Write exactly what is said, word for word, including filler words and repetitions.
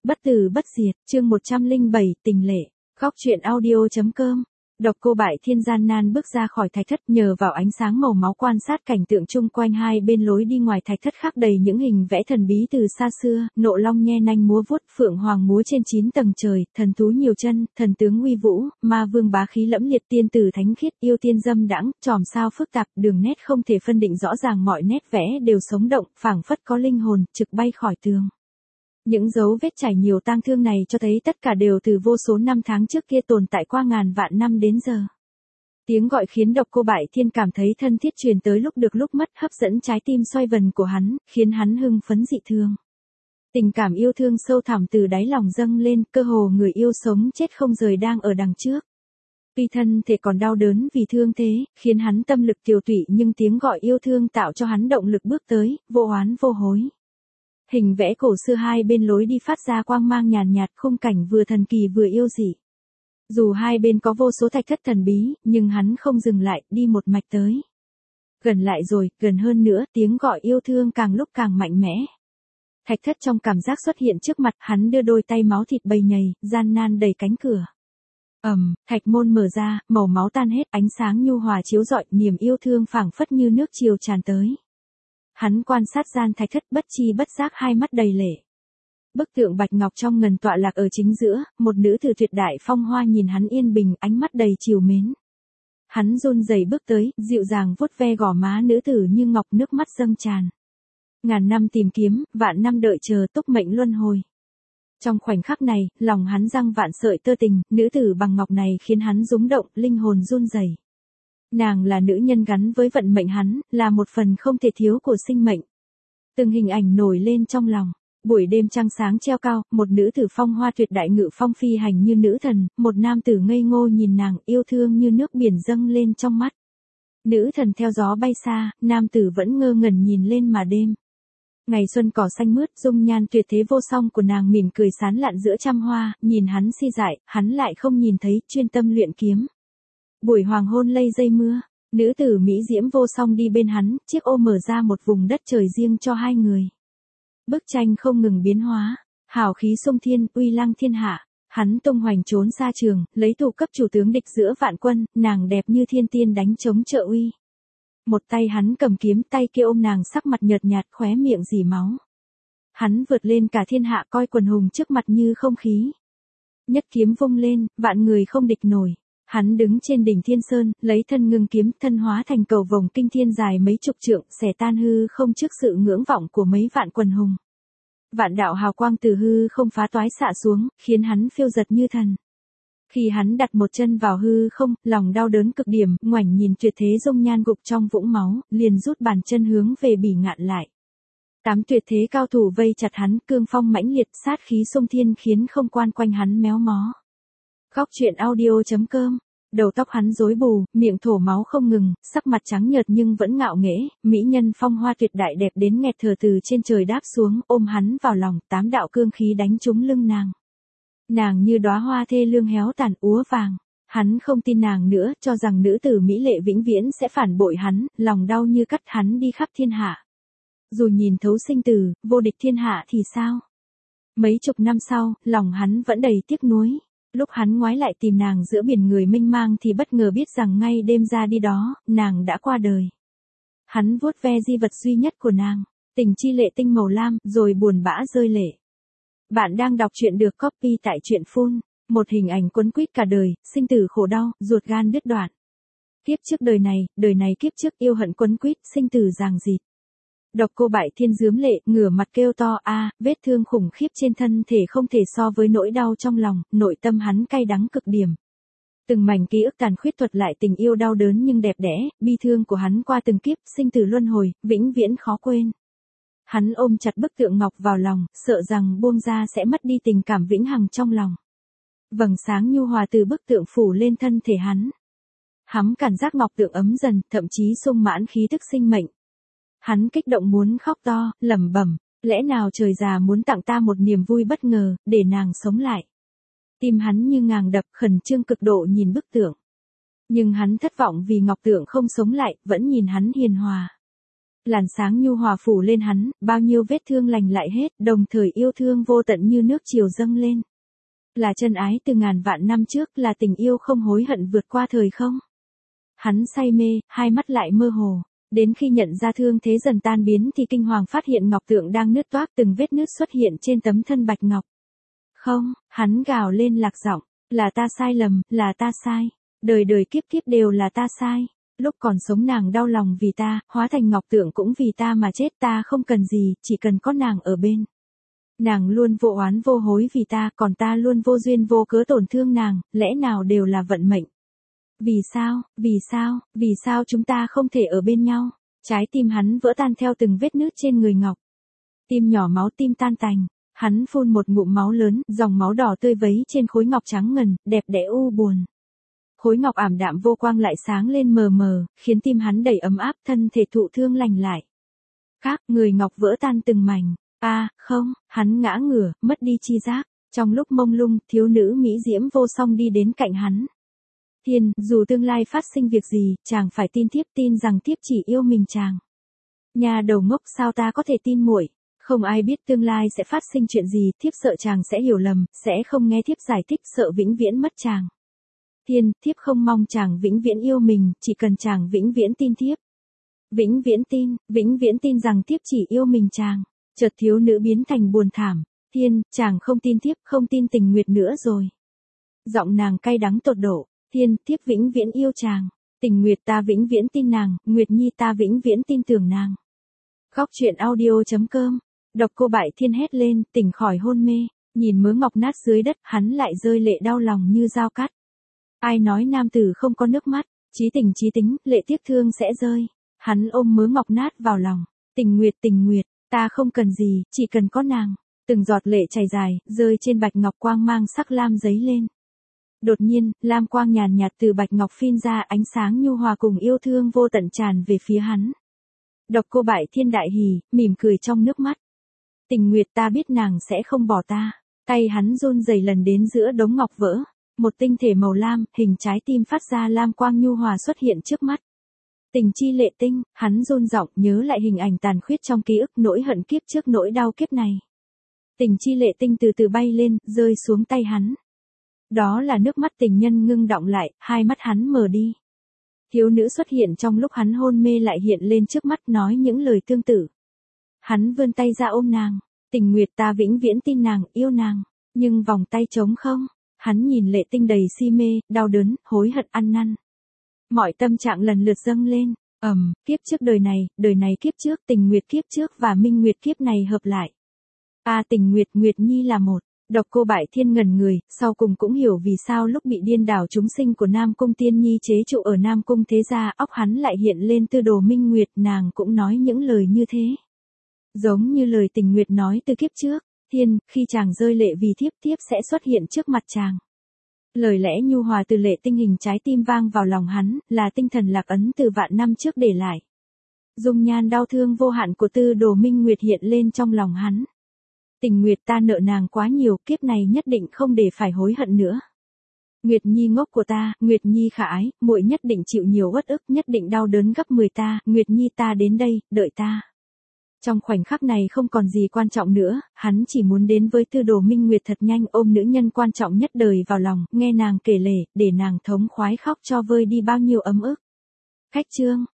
Bất tử bất diệt, chương một trăm lẻ bảy, tình lệ. Góc truyện audio.com. Độc Cô Bại Thiên gian nan bước ra khỏi thạch thất, nhờ vào ánh sáng màu máu quan sát cảnh tượng chung quanh hai bên lối đi ngoài thạch thất khắc đầy những hình vẽ thần bí từ xa xưa, nộ long nhe nanh múa vuốt, phượng hoàng múa trên chín tầng trời, thần thú nhiều chân, thần tướng uy vũ, ma vương bá khí lẫm liệt, tiên tử thánh khiết, yêu tiên dâm đãng, chòm sao phức tạp, đường nét không thể phân định rõ ràng, mọi nét vẽ đều sống động, phảng phất có linh hồn, trực bay khỏi tường. Những dấu vết trải nhiều tang thương này cho thấy tất cả đều từ vô số năm tháng trước kia tồn tại qua ngàn vạn năm đến giờ. Tiếng gọi khiến Độc Cô Bại Thiên cảm thấy thân thiết truyền tới lúc được lúc mất, hấp dẫn trái tim xoay vần của hắn, khiến hắn hưng phấn dị thường. Tình cảm yêu thương sâu thẳm từ đáy lòng dâng lên, cơ hồ người yêu sống chết không rời đang ở đằng trước. Tuy thân thể còn đau đớn vì thương thế, khiến hắn tâm lực tiều tụy, nhưng tiếng gọi yêu thương tạo cho hắn động lực bước tới, vô oán vô hối. Hình vẽ cổ xưa hai bên lối đi phát ra quang mang nhàn nhạt, khung cảnh vừa thần kỳ vừa yêu dị. Dù hai bên có vô số thạch thất thần bí, nhưng hắn không dừng lại, đi một mạch tới. Gần lại rồi, gần hơn nữa, tiếng gọi yêu thương càng lúc càng mạnh mẽ. Thạch thất trong cảm giác xuất hiện trước mặt, hắn đưa đôi tay máu thịt bầy nhầy, gian nan đẩy cánh cửa. Ầm, thạch môn mở ra, màu máu tan hết, ánh sáng nhu hòa chiếu rọi, niềm yêu thương phảng phất như nước triều tràn tới. Hắn quan sát gian thạch thất, bất chi bất giác hai mắt đầy lệ. Bức tượng bạch ngọc trong ngần tọa lạc ở chính giữa, một nữ tử tuyệt đại phong hoa nhìn hắn yên bình, ánh mắt đầy trìu mến. Hắn run rẩy bước tới, dịu dàng vuốt ve gò má nữ tử như ngọc, nước mắt dâng tràn. Ngàn năm tìm kiếm, vạn năm đợi chờ, túc mệnh luân hồi. Trong khoảnh khắc này, lòng hắn răng vạn sợi tơ tình, nữ tử bằng ngọc này khiến hắn rúng động, linh hồn run rẩy. Nàng là nữ nhân gắn với vận mệnh hắn, là một phần không thể thiếu của sinh mệnh. Từng hình ảnh nổi lên trong lòng. Buổi đêm trăng sáng treo cao, một nữ tử phong hoa tuyệt đại ngự phong phi hành như nữ thần, một nam tử ngây ngô nhìn nàng, yêu thương như nước biển dâng lên trong mắt. Nữ thần theo gió bay xa, nam tử vẫn ngơ ngẩn nhìn lên mà đêm. Ngày xuân cỏ xanh mướt, dung nhan tuyệt thế vô song của nàng mỉm cười sán lạn giữa trăm hoa, nhìn hắn si dại, hắn lại không nhìn thấy, chuyên tâm luyện kiếm. Buổi hoàng hôn lây dây mưa, nữ tử mỹ diễm vô song đi bên hắn, chiếc ô mở ra một vùng đất trời riêng cho hai người. Bức tranh không ngừng biến hóa, hào khí sông thiên, uy lăng thiên hạ, hắn tung hoành trốn xa trường, lấy tù cấp chủ tướng địch giữa vạn quân, nàng đẹp như thiên tiên đánh chống trợ uy. Một tay hắn cầm kiếm, tay kia ôm nàng, sắc mặt nhợt nhạt, khóe miệng rỉ máu. Hắn vượt lên cả thiên hạ, coi quần hùng trước mặt như không khí. Nhất kiếm vung lên, vạn người không địch nổi. Hắn đứng trên đỉnh Thiên Sơn, lấy thân ngưng kiếm, thân hóa thành cầu vồng kinh thiên dài mấy chục trượng, xẻ tan hư không trước sự ngưỡng vọng của mấy vạn quần hùng. Vạn đạo hào quang từ hư không phá toái xạ xuống, khiến hắn phiêu giật như thần. Khi hắn đặt một chân vào hư không, lòng đau đớn cực điểm, ngoảnh nhìn tuyệt thế dung nhan gục trong vũng máu, liền rút bàn chân hướng về bỉ ngạn lại. Tám tuyệt thế cao thủ vây chặt hắn, cương phong mãnh liệt, sát khí xung thiên khiến không quan quanh hắn méo mó. Góc truyện audio.com. Đầu tóc hắn rối bù, miệng thổ máu không ngừng, sắc mặt trắng nhợt nhưng vẫn ngạo nghễ, mỹ nhân phong hoa tuyệt đại đẹp đến nghẹt thở từ trên trời đáp xuống, ôm hắn vào lòng, tám đạo cương khí đánh trúng lưng nàng. Nàng như đóa hoa thê lương héo tàn úa vàng. Hắn không tin nàng nữa, cho rằng nữ tử mỹ lệ vĩnh viễn sẽ phản bội hắn, lòng đau như cắt, hắn đi khắp thiên hạ. Dù nhìn thấu sinh tử, vô địch thiên hạ thì sao? Mấy chục năm sau, lòng hắn vẫn đầy tiếc nuối. Lúc hắn ngoái lại tìm nàng giữa biển người mênh mang thì bất ngờ biết rằng ngay đêm ra đi đó, nàng đã qua đời. Hắn vuốt ve di vật duy nhất của nàng, tình chi lệ tinh màu lam, rồi buồn bã rơi lệ. Bạn đang đọc truyện được copy tại truyện phun, một hình ảnh quấn quýt cả đời, sinh tử khổ đau, ruột gan đứt đoạn. Kiếp trước đời này, đời này kiếp trước yêu hận quấn quýt, sinh tử ràng rịt. Độc Cô Bại Thiên rướm lệ, ngửa mặt kêu to a, vết thương khủng khiếp trên thân thể không thể so với nỗi đau trong lòng, nội tâm hắn cay đắng cực điểm. Từng mảnh ký ức tàn khuyết thuật lại tình yêu đau đớn nhưng đẹp đẽ, bi thương của hắn qua từng kiếp, sinh tử luân hồi, vĩnh viễn khó quên. Hắn ôm chặt bức tượng ngọc vào lòng, sợ rằng buông ra sẽ mất đi tình cảm vĩnh hằng trong lòng. Vầng sáng nhu hòa từ bức tượng phủ lên thân thể hắn. Hắn cảm giác ngọc tượng ấm dần, thậm chí sung mãn khí tức sinh mệnh. Hắn kích động muốn khóc to, lẩm bẩm, lẽ nào trời già muốn tặng ta một niềm vui bất ngờ, để nàng sống lại. Tim hắn như ngàng đập, khẩn trương cực độ nhìn bức tượng. Nhưng hắn thất vọng vì ngọc tượng không sống lại, vẫn nhìn hắn hiền hòa. Làn sáng nhu hòa phủ lên hắn, bao nhiêu vết thương lành lại hết, đồng thời yêu thương vô tận như nước chiều dâng lên. Là chân ái từ ngàn vạn năm trước, là tình yêu không hối hận vượt qua thời không. Hắn say mê, hai mắt lại mơ hồ. Đến khi nhận ra thương thế dần tan biến thì kinh hoàng phát hiện ngọc tượng đang nứt toác, từng vết nứt xuất hiện trên tấm thân bạch ngọc. Không, hắn gào lên lạc giọng, là ta sai lầm, là ta sai. Đời đời kiếp kiếp đều là ta sai. Lúc còn sống nàng đau lòng vì ta, hóa thành ngọc tượng cũng vì ta mà chết, ta không cần gì, chỉ cần có nàng ở bên. Nàng luôn vô oán vô hối vì ta, còn ta luôn vô duyên vô cớ tổn thương nàng, lẽ nào đều là vận mệnh. Vì sao, vì sao, vì sao chúng ta không thể ở bên nhau? Trái tim hắn vỡ tan theo từng vết nứt trên người ngọc. Tim nhỏ máu tim tan tành, hắn phun một ngụm máu lớn, dòng máu đỏ tươi vấy trên khối ngọc trắng ngần, đẹp đẽ u buồn. Khối ngọc ảm đạm vô quang lại sáng lên mờ mờ, khiến tim hắn đầy ấm áp, thân thể thụ thương lành lại. Khác, người ngọc vỡ tan từng mảnh. A, à, không, hắn ngã ngửa, mất đi chi giác. Trong lúc mông lung, thiếu nữ mỹ diễm vô song đi đến cạnh hắn. Thiên, dù tương lai phát sinh việc gì, chàng phải tin thiếp, tin rằng thiếp chỉ yêu mình chàng. Nhà đầu ngốc, sao ta có thể tin muội? Không ai biết tương lai sẽ phát sinh chuyện gì, thiếp sợ chàng sẽ hiểu lầm, sẽ không nghe thiếp giải thích, sợ vĩnh viễn mất chàng. Thiên, thiếp không mong chàng vĩnh viễn yêu mình, chỉ cần chàng vĩnh viễn tin thiếp. Vĩnh viễn tin, vĩnh viễn tin rằng thiếp chỉ yêu mình chàng. Chợt thiếu nữ biến thành buồn thảm. Thiên, chàng không tin thiếp, không tin Tình Nguyệt nữa rồi. Giọng nàng cay đắng tột độ. Thiên, thiếp vĩnh viễn yêu chàng. Tình Nguyệt, ta vĩnh viễn tin nàng, Nguyệt Nhi, ta vĩnh viễn tin tưởng nàng. Góc truyện audio chấm com. Độc Cô Bại Thiên hét lên, tỉnh khỏi hôn mê, nhìn mớ ngọc nát dưới đất, hắn lại rơi lệ đau lòng như dao cắt. Ai nói nam tử không có nước mắt, chí tình chí tính, lệ tiếc thương sẽ rơi. Hắn ôm mớ ngọc nát vào lòng. Tình Nguyệt, Tình Nguyệt, ta không cần gì, chỉ cần có nàng. Từng giọt lệ chảy dài, rơi trên bạch ngọc, quang mang sắc lam giấy lên. Đột nhiên, lam quang nhàn nhạt từ bạch ngọc phiên ra, ánh sáng nhu hòa cùng yêu thương vô tận tràn về phía hắn. Độc Cô Bại Thiên đại hỉ, mỉm cười trong nước mắt. Tình Nguyệt, ta biết nàng sẽ không bỏ ta. Tay hắn run rẩy lần đến giữa đống ngọc vỡ. Một tinh thể màu lam, hình trái tim phát ra lam quang nhu hòa xuất hiện trước mắt. Tình chi lệ tinh, hắn run giọng nhớ lại hình ảnh tàn khuyết trong ký ức, nỗi hận kiếp trước, nỗi đau kiếp này. Tình chi lệ tinh từ từ bay lên, rơi xuống tay hắn. Đó là nước mắt tình nhân ngưng đọng lại, hai mắt hắn mờ đi. Thiếu nữ xuất hiện trong lúc hắn hôn mê lại hiện lên trước mắt, nói những lời tương tự. Hắn vươn tay ra ôm nàng. Tình Nguyệt, ta vĩnh viễn tin nàng, yêu nàng. Nhưng vòng tay trống không. Hắn nhìn lệ tinh đầy si mê, đau đớn, hối hận ăn năn. Mọi tâm trạng lần lượt dâng lên. Ầm, um, kiếp trước đời này, đời này kiếp trước, Tình Nguyệt kiếp trước và Minh Nguyệt kiếp này hợp lại. A à, Tình Nguyệt, Nguyệt Nhi là một. Độc Cô Bại Thiên ngẩn người, sau cùng cũng hiểu vì sao lúc bị điên đảo chúng sinh của Nam Cung Tiên Nhi chế trụ ở Nam Cung thế gia, óc hắn lại hiện lên tư đồ Minh Nguyệt, nàng cũng nói những lời như thế. Giống như lời Tình Nguyệt nói từ kiếp trước. Thiên, khi chàng rơi lệ vì thiếp, thiếp sẽ xuất hiện trước mặt chàng. Lời lẽ nhu hòa từ lệ tinh hình trái tim vang vào lòng hắn, là tinh thần lạc ấn từ vạn năm trước để lại. Dung nhan đau thương vô hạn của tư đồ Minh Nguyệt hiện lên trong lòng hắn. Tình Nguyệt, ta nợ nàng quá nhiều, kiếp này nhất định không để phải hối hận nữa. Nguyệt Nhi ngốc của ta, Nguyệt Nhi khả ái, muội nhất định chịu nhiều uất ức, nhất định đau đớn gấp mười ta, Nguyệt Nhi, ta đến đây, đợi ta. Trong khoảnh khắc này không còn gì quan trọng nữa, hắn chỉ muốn đến với tư đồ Minh Nguyệt thật nhanh, ôm nữ nhân quan trọng nhất đời vào lòng, nghe nàng kể lể, để nàng thống khoái khóc cho vơi đi bao nhiêu ấm ức. Khách chương.